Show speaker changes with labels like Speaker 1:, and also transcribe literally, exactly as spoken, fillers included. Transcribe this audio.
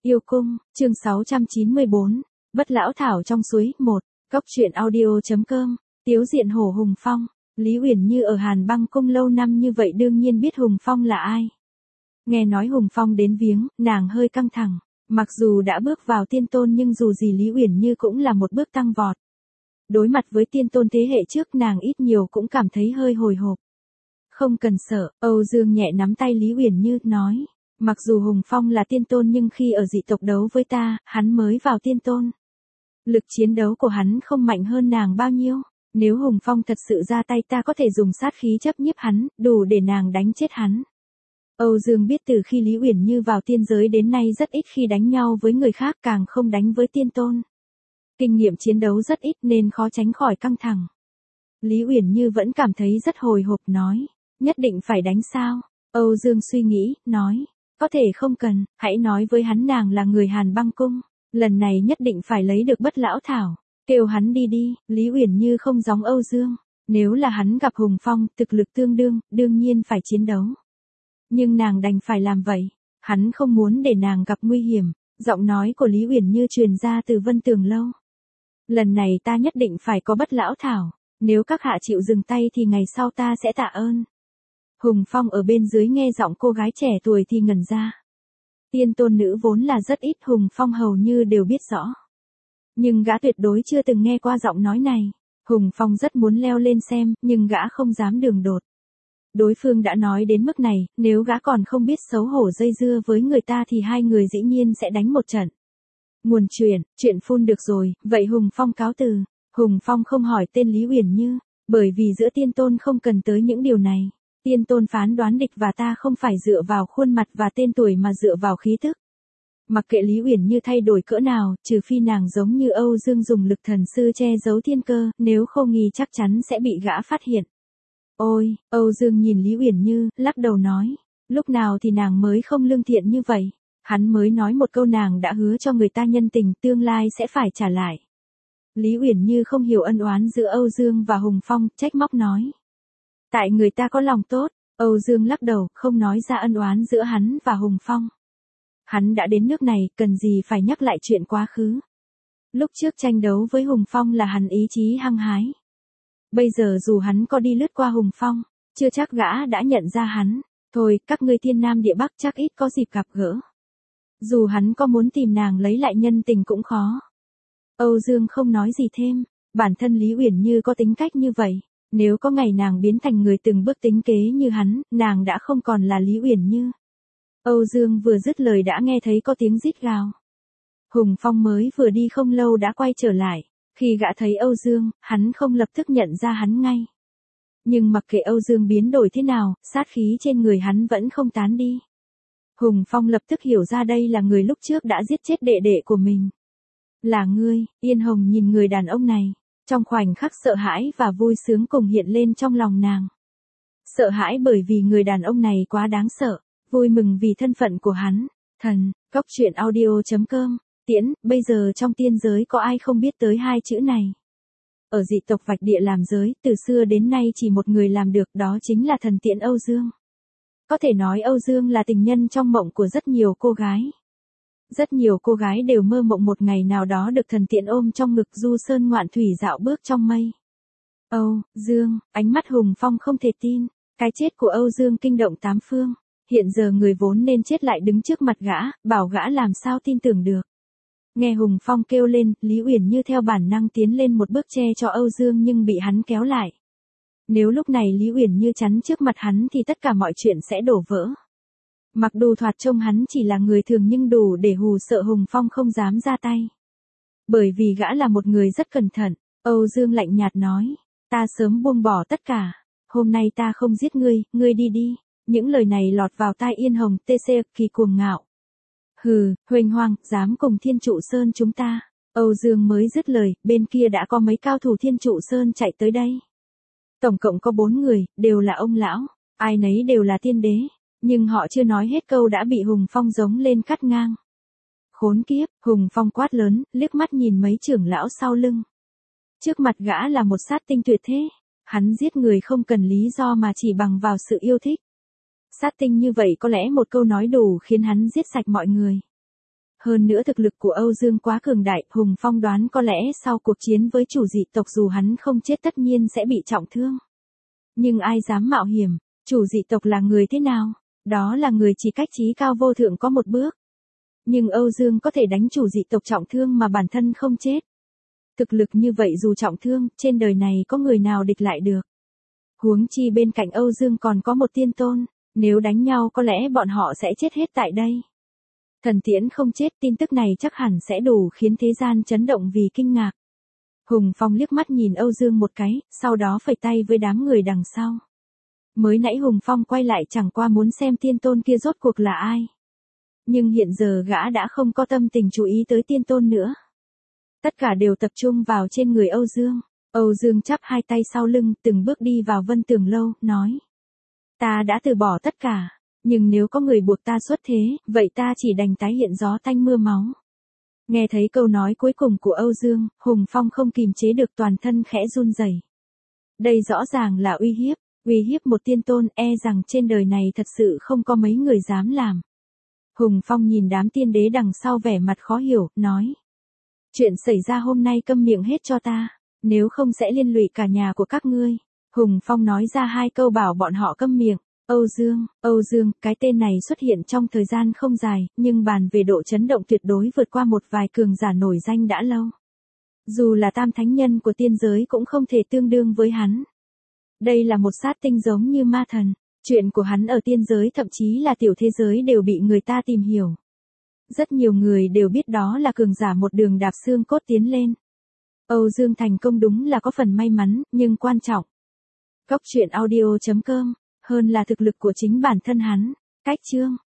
Speaker 1: Yêu cung, chương sáu trăm chín mươi bốn, Bất lão thảo trong suối, một, Cốc truyện audio.com, Tiếu diện hổ Hùng Phong. Lý Uyển Như ở Hàn Băng cung lâu năm như vậy đương nhiên biết Hùng Phong là ai. Nghe nói Hùng Phong đến viếng, nàng hơi căng thẳng, mặc dù đã bước vào tiên tôn nhưng dù gì Lý Uyển Như cũng là một bước tăng vọt. Đối mặt với tiên tôn thế hệ trước nàng ít nhiều cũng cảm thấy hơi hồi hộp. Không cần sợ, Âu Dương nhẹ nắm tay Lý Uyển Như, nói. Mặc dù Hùng Phong là tiên tôn nhưng khi ở dị tộc đấu với ta, hắn mới vào tiên tôn. Lực chiến đấu của hắn không mạnh hơn nàng bao nhiêu. Nếu Hùng Phong thật sự ra tay ta có thể dùng sát khí chấp nhiếp hắn, đủ để nàng đánh chết hắn. Âu Dương biết từ khi Lý Uyển Như vào tiên giới đến nay rất ít khi đánh nhau với người khác, càng không đánh với tiên tôn. Kinh nghiệm chiến đấu rất ít nên khó tránh khỏi căng thẳng. Lý Uyển Như vẫn cảm thấy rất hồi hộp, nói. Nhất định phải đánh sao? Âu Dương suy nghĩ, nói. Có thể không cần, hãy nói với hắn nàng là người Hàn Băng cung. Lần này nhất định phải lấy được bất lão thảo. Kêu hắn đi đi. Lý Uyển Như không giống Âu Dương. Nếu là hắn gặp Hùng Phong, thực lực tương đương, đương nhiên phải chiến đấu. Nhưng nàng đành phải làm vậy. Hắn không muốn để nàng gặp nguy hiểm. Giọng nói của Lý Uyển Như truyền ra từ Vân Tường lâu. Lần này ta nhất định phải có bất lão thảo. Nếu các hạ chịu dừng tay thì ngày sau ta sẽ tạ ơn. Hùng Phong ở bên dưới nghe giọng cô gái trẻ tuổi thì ngẩn ra. Tiên tôn nữ vốn là rất ít, Hùng Phong hầu như đều biết rõ. Nhưng gã tuyệt đối chưa từng nghe qua giọng nói này. Hùng Phong rất muốn leo lên xem, nhưng gã không dám đường đột. Đối phương đã nói đến mức này, nếu gã còn không biết xấu hổ dây dưa với người ta thì hai người dĩ nhiên sẽ đánh một trận. Nguồn chuyện, chuyện phun được rồi, vậy Hùng Phong cáo từ. Hùng Phong không hỏi tên Lý Uyển Như, bởi vì giữa tiên tôn không cần tới những điều này. Tiên tôn phán đoán địch và ta không phải dựa vào khuôn mặt và tên tuổi mà dựa vào khí tức. Mặc kệ Lý Uyển Như thay đổi cỡ nào, trừ phi nàng giống như Âu Dương dùng lực thần sư che giấu thiên cơ, nếu không nghi chắc chắn sẽ bị gã phát hiện. Ôi, Âu Dương nhìn Lý Uyển Như, lắc đầu nói, lúc nào thì nàng mới không lương thiện như vậy. Hắn mới nói một câu nàng đã hứa cho người ta nhân tình, tương lai sẽ phải trả lại. Lý Uyển Như không hiểu ân oán giữa Âu Dương và Hùng Phong, trách móc nói. Tại người ta có lòng tốt. Âu Dương lắc đầu, không nói ra ân oán giữa hắn và Hùng Phong. Hắn đã đến nước này, cần gì phải nhắc lại chuyện quá khứ. Lúc trước tranh đấu với Hùng Phong là hắn ý chí hăng hái. Bây giờ dù hắn có đi lướt qua Hùng Phong, chưa chắc gã đã nhận ra hắn. Thôi, các ngươi thiên nam địa bắc chắc ít có dịp gặp gỡ. Dù hắn có muốn tìm nàng lấy lại nhân tình cũng khó. Âu Dương không nói gì thêm. Bản thân Lý Uyển Như có tính cách như vậy. Nếu có ngày nàng biến thành người từng bước tính kế như hắn, nàng đã không còn là Lý Uyển Như. Âu Dương vừa dứt lời đã nghe thấy có tiếng rít gào. Hùng Phong mới vừa đi không lâu đã quay trở lại. Khi gã thấy Âu Dương, hắn không lập tức nhận ra hắn ngay. Nhưng mặc kệ Âu Dương biến đổi thế nào, sát khí trên người hắn vẫn không tán đi. Hùng Phong lập tức hiểu ra đây là người lúc trước đã giết chết đệ đệ của mình. Là ngươi. Yên Hồng nhìn người đàn ông này. Trong khoảnh khắc sợ hãi và vui sướng cùng hiện lên trong lòng nàng. Sợ hãi bởi vì người đàn ông này quá đáng sợ, vui mừng vì thân phận của hắn. Thần, Cốc truyện audio.com, Tiễn, bây giờ trong tiên giới có ai không biết tới hai chữ này. Ở dị tộc Vạch Địa làm giới, từ xưa đến nay chỉ một người làm được, đó chính là thần Tiễn Âu Dương. Có thể nói Âu Dương là tình nhân trong mộng của rất nhiều cô gái. Rất nhiều cô gái đều mơ mộng một ngày nào đó được thần Tiễn ôm trong ngực du sơn ngoạn thủy dạo bước trong mây. Âu Dương, ánh mắt Hùng Phong không thể tin. Cái chết của Âu Dương kinh động tám phương. Hiện giờ người vốn nên chết lại đứng trước mặt gã, bảo gã làm sao tin tưởng được. Nghe Hùng Phong kêu lên, Lý Uyển Như theo bản năng tiến lên một bước che cho Âu Dương nhưng bị hắn kéo lại. Nếu lúc này Lý Uyển Như chắn trước mặt hắn thì tất cả mọi chuyện sẽ đổ vỡ. Mặc dù thoạt trông hắn chỉ là người thường nhưng đủ để hù sợ Hùng Phong không dám ra tay. Bởi vì gã là một người rất cẩn thận, Âu Dương lạnh nhạt nói, ta sớm buông bỏ tất cả, hôm nay ta không giết ngươi, ngươi đi đi. Những lời này lọt vào tai Yên Hồng tê xê kỳ cuồng ngạo. Hừ, huênh hoang, dám cùng Thiên Trụ Sơn chúng ta. Âu Dương mới dứt lời, bên kia đã có mấy cao thủ Thiên Trụ Sơn chạy tới đây. Tổng cộng có bốn người, đều là ông lão, ai nấy đều là tiên đế. Nhưng họ chưa nói hết câu đã bị Hùng Phong giống lên cắt ngang. Khốn kiếp, Hùng Phong quát lớn, liếc mắt nhìn mấy trưởng lão sau lưng. Trước mặt gã là một sát tinh tuyệt thế. Hắn giết người không cần lý do mà chỉ bằng vào sự yêu thích. Sát tinh như vậy có lẽ một câu nói đủ khiến hắn giết sạch mọi người. Hơn nữa thực lực của Âu Dương quá cường đại, Hùng Phong đoán có lẽ sau cuộc chiến với chủ dị tộc dù hắn không chết tất nhiên sẽ bị trọng thương. Nhưng ai dám mạo hiểm, chủ dị tộc là người thế nào? Đó là người chỉ cách chí cao vô thượng có một bước. Nhưng Âu Dương có thể đánh chủ dị tộc trọng thương mà bản thân không chết. Thực lực như vậy dù trọng thương, trên đời này có người nào địch lại được. Huống chi bên cạnh Âu Dương còn có một tiên tôn, nếu đánh nhau có lẽ bọn họ sẽ chết hết tại đây. Thần Tiễn không chết, tin tức này chắc hẳn sẽ đủ khiến thế gian chấn động vì kinh ngạc. Hùng Phong liếc mắt nhìn Âu Dương một cái, sau đó phẩy tay với đám người đằng sau. Mới nãy Hùng Phong quay lại chẳng qua muốn xem tiên tôn kia rốt cuộc là ai. Nhưng hiện giờ gã đã không có tâm tình chú ý tới tiên tôn nữa. Tất cả đều tập trung vào trên người Âu Dương. Âu Dương chắp hai tay sau lưng, từng bước đi vào Vân Tường Lâu, nói. Ta đã từ bỏ tất cả, nhưng nếu có người buộc ta xuất thế, vậy ta chỉ đành tái hiện gió tanh mưa máu. Nghe thấy câu nói cuối cùng của Âu Dương, Hùng Phong không kìm chế được toàn thân khẽ run rẩy. Đây rõ ràng là uy hiếp, uy hiếp một tiên tôn, e rằng trên đời này thật sự không có mấy người dám làm. Hùng Phong nhìn đám tiên đế đằng sau vẻ mặt khó hiểu, nói. Chuyện xảy ra hôm nay câm miệng hết cho ta, nếu không sẽ liên lụy cả nhà của các ngươi. Hùng Phong nói ra hai câu bảo bọn họ câm miệng. Âu Dương, Âu Dương, cái tên này xuất hiện trong thời gian không dài, nhưng bàn về độ chấn động tuyệt đối vượt qua một vài cường giả nổi danh đã lâu. Dù là tam thánh nhân của tiên giới cũng không thể tương đương với hắn. Đây là một sát tinh giống như ma thần, chuyện của hắn ở tiên giới thậm chí là tiểu thế giới đều bị người ta tìm hiểu. Rất nhiều người đều biết đó là cường giả một đường đạp xương cốt tiến lên. Âu Dương thành công đúng là có phần may mắn, nhưng quan trọng. Cốc truyện audio chấm com, hơn là thực lực của chính bản thân hắn. Cách chương